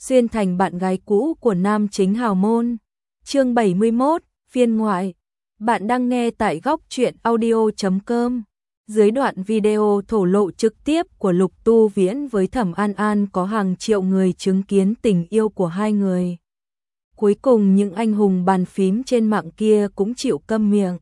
xuyên thành bạn gái cũ của nam chính hào môn. Chương 71, phiên ngoại. Bạn đang nghe tại góc truyện audio.com. Dưới đoạn video thổ lộ trực tiếp của Lục Tu Viễn với Thẩm An An có hàng triệu người chứng kiến tình yêu của hai người. Cuối cùng những anh hùng bàn phím trên mạng kia cũng chịu câm miệng.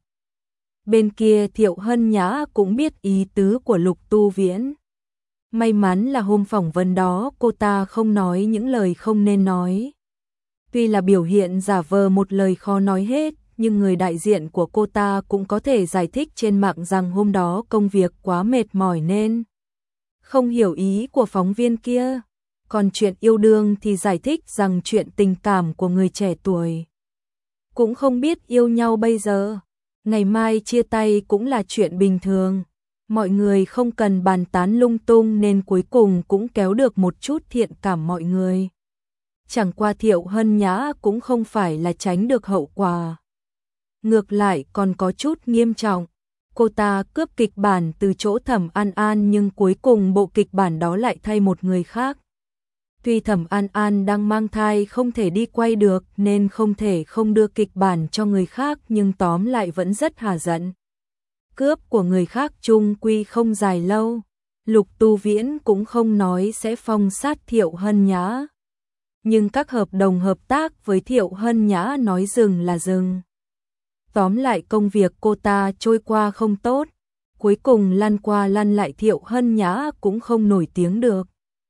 Bên kia Thiệu Hân Nhã cũng biết ý tứ của Lục Tu Viễn. May mắn là hôm phỏng vấn đó cô ta không nói những lời không nên nói. Tuy là biểu hiện giả vờ một lời khó nói hết, nhưng người đại diện của cô ta cũng có thể giải thích trên mạng rằng hôm đó công việc quá mệt mỏi nên không hiểu ý của phóng viên kia. Còn chuyện yêu đương thì giải thích rằng chuyện tình cảm của người trẻ tuổi. Cũng không biết yêu nhau bây giờ. Ngày mai chia tay cũng là chuyện bình thường. Mọi người không cần bàn tán lung tung nên cuối cùng cũng kéo được một chút thiện cảm mọi người. Chẳng qua Thiệu Hân Nhã cũng không phải là tránh được hậu quả. Ngược lại còn có chút nghiêm trọng. Cô ta cướp kịch bản từ chỗ Thẩm An An nhưng cuối cùng bộ kịch bản đó lại thay một người khác. Tuy Thẩm An An đang mang thai không thể đi quay được nên không thể không đưa kịch bản cho người khác, nhưng tóm lại vẫn rất hà giận. Cướp của người khác chung quy không dài lâu. Lục Tu Viễn cũng không nói sẽ phong sát Thiệu Hân Nhã. Nhưng các hợp đồng hợp tác với Thiệu Hân Nhã nói dừng là dừng. Tóm lại công việc cô ta trôi qua không tốt. Cuối cùng lăn qua lăn lại Thiệu Hân Nhã cũng không nổi tiếng được.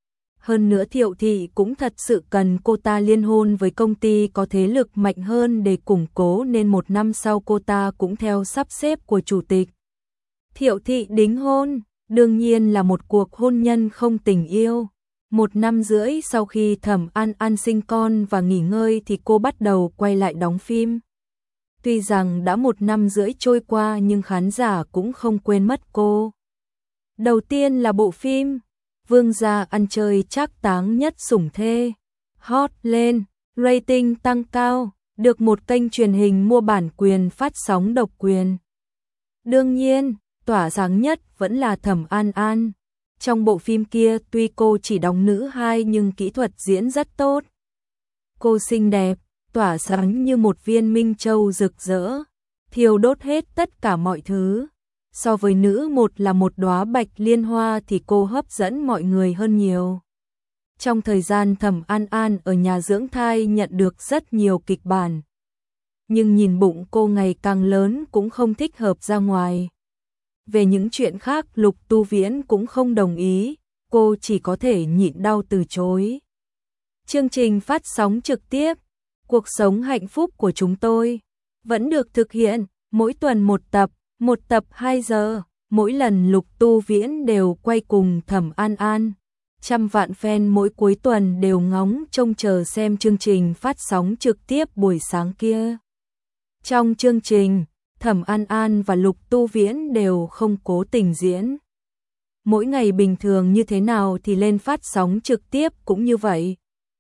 Hơn nữa Thiệu Thị cũng thật sự cần cô ta liên hôn với công ty có thế lực mạnh hơn để củng cố, nên một năm sau cô ta cũng theo sắp xếp của chủ tịch Thiệu Thị đính hôn. Đương nhiên là một cuộc hôn nhân không tình yêu. 1 năm rưỡi sau khi Thẩm An An sinh con và nghỉ ngơi thì cô bắt đầu quay lại đóng phim. Tuy rằng đã 1 năm rưỡi trôi qua nhưng khán giả cũng không quên mất cô. Đầu tiên là bộ phim Vương gia ăn chơi trác táng nhất sủng thê, hot lên, rating tăng cao, được một kênh truyền hình mua bản quyền phát sóng độc quyền. Đương nhiên, tỏa sáng nhất vẫn là Thẩm An An. Trong bộ phim kia tuy cô chỉ đóng nữ hai nhưng kỹ thuật diễn rất tốt. Cô xinh đẹp, tỏa sáng như một viên minh châu rực rỡ, thiêu đốt hết tất cả mọi thứ. So với nữ một là một đóa bạch liên hoa thì cô hấp dẫn mọi người hơn nhiều. Trong thời gian Thẩm An An ở nhà dưỡng thai nhận được rất nhiều kịch bản. Nhưng nhìn bụng cô ngày càng lớn cũng không thích hợp ra ngoài. Về những chuyện khác Lục Tu Viễn cũng không đồng ý, cô chỉ có thể nhịn đau từ chối. Chương trình phát sóng trực tiếp Cuộc sống hạnh phúc của chúng tôi vẫn được thực hiện mỗi tuần một tập 2 giờ. Mỗi lần Lục Tu Viễn đều quay cùng Thẩm An An. Trăm vạn fan mỗi cuối tuần đều ngóng trông chờ xem chương trình phát sóng trực tiếp buổi sáng kia. Trong chương trình, Thẩm An An và Lục Tu Viễn đều không cố tình diễn. Mỗi ngày bình thường như thế nào thì lên phát sóng trực tiếp cũng như vậy.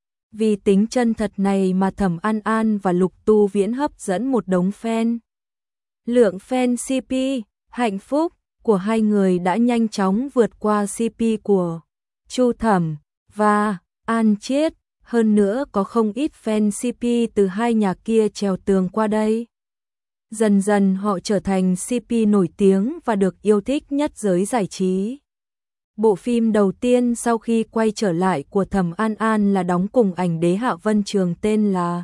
Vì tính chân thật này mà Thẩm An An và Lục Tu Viễn hấp dẫn một đống fan. Lượng fan CP, hạnh phúc của hai người đã nhanh chóng vượt qua CP của Chu Thẩm và An Chiết. Hơn nữa có không ít fan CP từ hai nhà kia trèo tường qua đây. Dần dần họ trở thành CP nổi tiếng và được yêu thích nhất giới giải trí. Bộ phim đầu tiên sau khi quay trở lại của Thẩm An An là đóng cùng ảnh đế Hạ Vân Trường, tên là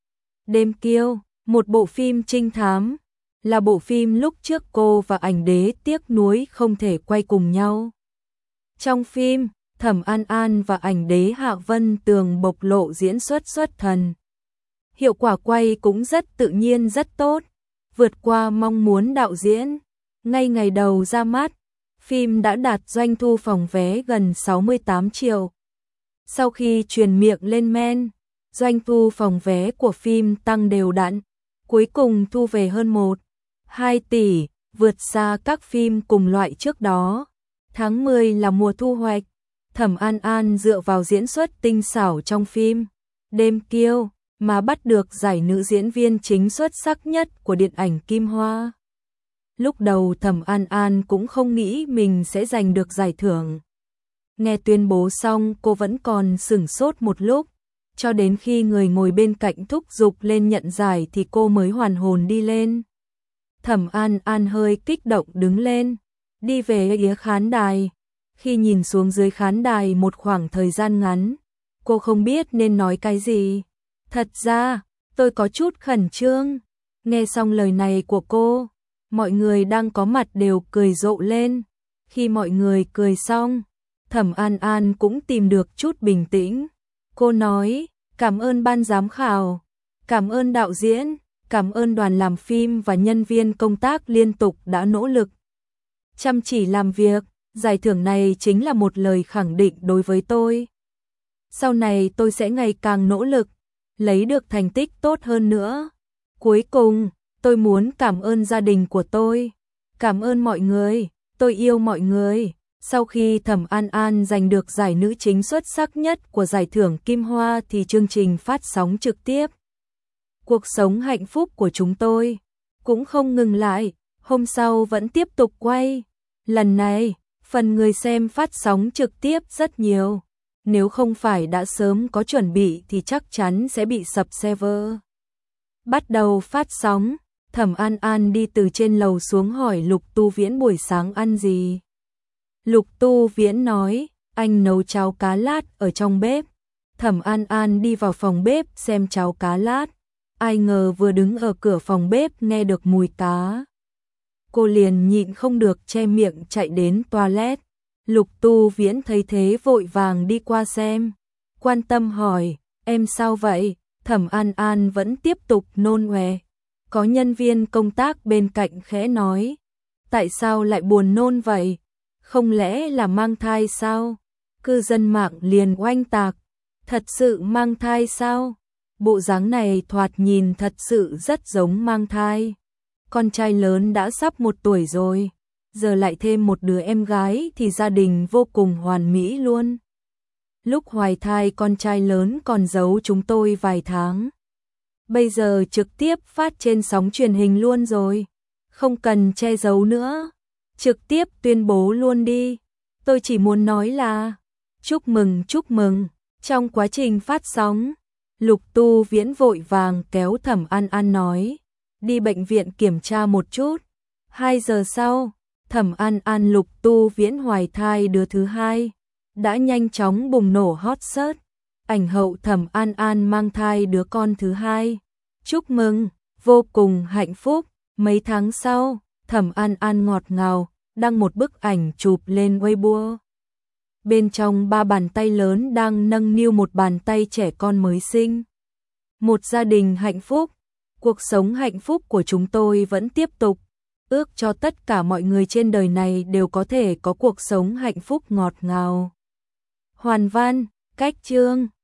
Đêm Kiêu, một bộ phim trinh thám. Là bộ phim lúc trước cô và ảnh đế tiếc nuối không thể quay cùng nhau. Trong phim, Thẩm An An và ảnh đế Hạ Vân Tường bộc lộ diễn xuất thần. Hiệu quả quay cũng rất tự nhiên, rất tốt, vượt qua mong muốn đạo diễn. Ngay ngày đầu ra mắt, phim đã đạt doanh thu phòng vé gần 68 triệu. Sau khi truyền miệng lên men, doanh thu phòng vé của phim tăng đều đặn, cuối cùng thu về hơn 1,2 tỷ, vượt xa các phim cùng loại trước đó. Tháng 10 là mùa thu hoạch. Thẩm An An dựa vào diễn xuất tinh xảo trong phim Đêm Kiêu mà bắt được giải nữ diễn viên chính xuất sắc nhất của điện ảnh Kim Hoa. Lúc đầu Thẩm An An cũng không nghĩ mình sẽ giành được giải thưởng. Nghe tuyên bố xong cô vẫn còn sửng sốt một lúc, cho đến khi người ngồi bên cạnh thúc giục lên nhận giải thì cô mới hoàn hồn đi lên. Thẩm An An hơi kích động đứng lên, đi về phía khán đài. Khi nhìn xuống dưới khán đài một khoảng thời gian ngắn, cô không biết nên nói cái gì. Thật ra, tôi có chút khẩn trương. Nghe xong lời này của cô, mọi người đang có mặt đều cười rộ lên. Khi mọi người cười xong, Thẩm An An cũng tìm được chút bình tĩnh. Cô nói, cảm ơn ban giám khảo, cảm ơn đạo diễn, cảm ơn đoàn làm phim và nhân viên công tác liên tục đã nỗ lực chăm chỉ làm việc. Giải thưởng này chính là một lời khẳng định đối với tôi. Sau này tôi sẽ ngày càng nỗ lực, lấy được thành tích tốt hơn nữa. Cuối cùng, tôi muốn cảm ơn gia đình của tôi. Cảm ơn mọi người, tôi yêu mọi người. Sau khi Thẩm An An giành được giải nữ chính xuất sắc nhất của giải thưởng Kim Hoa thì chương trình phát sóng trực tiếp. Cuộc sống hạnh phúc của chúng tôi cũng không ngừng lại, hôm sau vẫn tiếp tục quay. Lần này, phần người xem phát sóng trực tiếp rất nhiều. Nếu không phải đã sớm có chuẩn bị thì chắc chắn sẽ bị sập server. Bắt đầu phát sóng, Thẩm An An đi từ trên lầu xuống hỏi Lục Tu Viễn buổi sáng ăn gì. Lục Tu Viễn nói, anh nấu cháo cá lát ở trong bếp. Thẩm An An đi vào phòng bếp xem cháo cá lát. Ai ngờ vừa đứng ở cửa phòng bếp nghe được mùi cá. Cô liền nhịn không được che miệng chạy đến toilet. Lục Tu Viễn thấy thế vội vàng đi qua xem. Quan tâm hỏi, em sao vậy? Thẩm An An vẫn tiếp tục nôn ọe. Có nhân viên công tác bên cạnh khẽ nói, tại sao lại buồn nôn vậy? Không lẽ là mang thai sao? Cư dân mạng liền oanh tạc, thật sự mang thai sao? Bộ dáng này thoạt nhìn thật sự rất giống mang thai. Con trai lớn đã sắp 1 tuổi rồi, giờ lại thêm một đứa em gái thì gia đình vô cùng hoàn mỹ luôn. Lúc hoài thai con trai lớn còn giấu chúng tôi vài tháng. Bây giờ trực tiếp phát trên sóng truyền hình luôn rồi. Không cần che giấu nữa. Trực tiếp tuyên bố luôn đi. Tôi chỉ muốn nói là chúc mừng, chúc mừng. Trong quá trình phát sóng, Lục Tu Viễn vội vàng kéo Thẩm An An nói, đi bệnh viện kiểm tra một chút. 2 giờ sau, Thẩm An An Lục Tu Viễn hoài thai đứa thứ 2, đã nhanh chóng bùng nổ hot search. Ảnh hậu Thẩm An An mang thai đứa con thứ 2. Chúc mừng, vô cùng hạnh phúc. Mấy tháng sau, Thẩm An An ngọt ngào đăng một bức ảnh chụp lên Weibo. Bên trong 3 bàn tay lớn đang nâng niu một bàn tay trẻ con mới sinh. Một gia đình hạnh phúc. Cuộc sống hạnh phúc của chúng tôi vẫn tiếp tục. Ước cho tất cả mọi người trên đời này đều có thể có cuộc sống hạnh phúc ngọt ngào. Hoàn văn, cách chương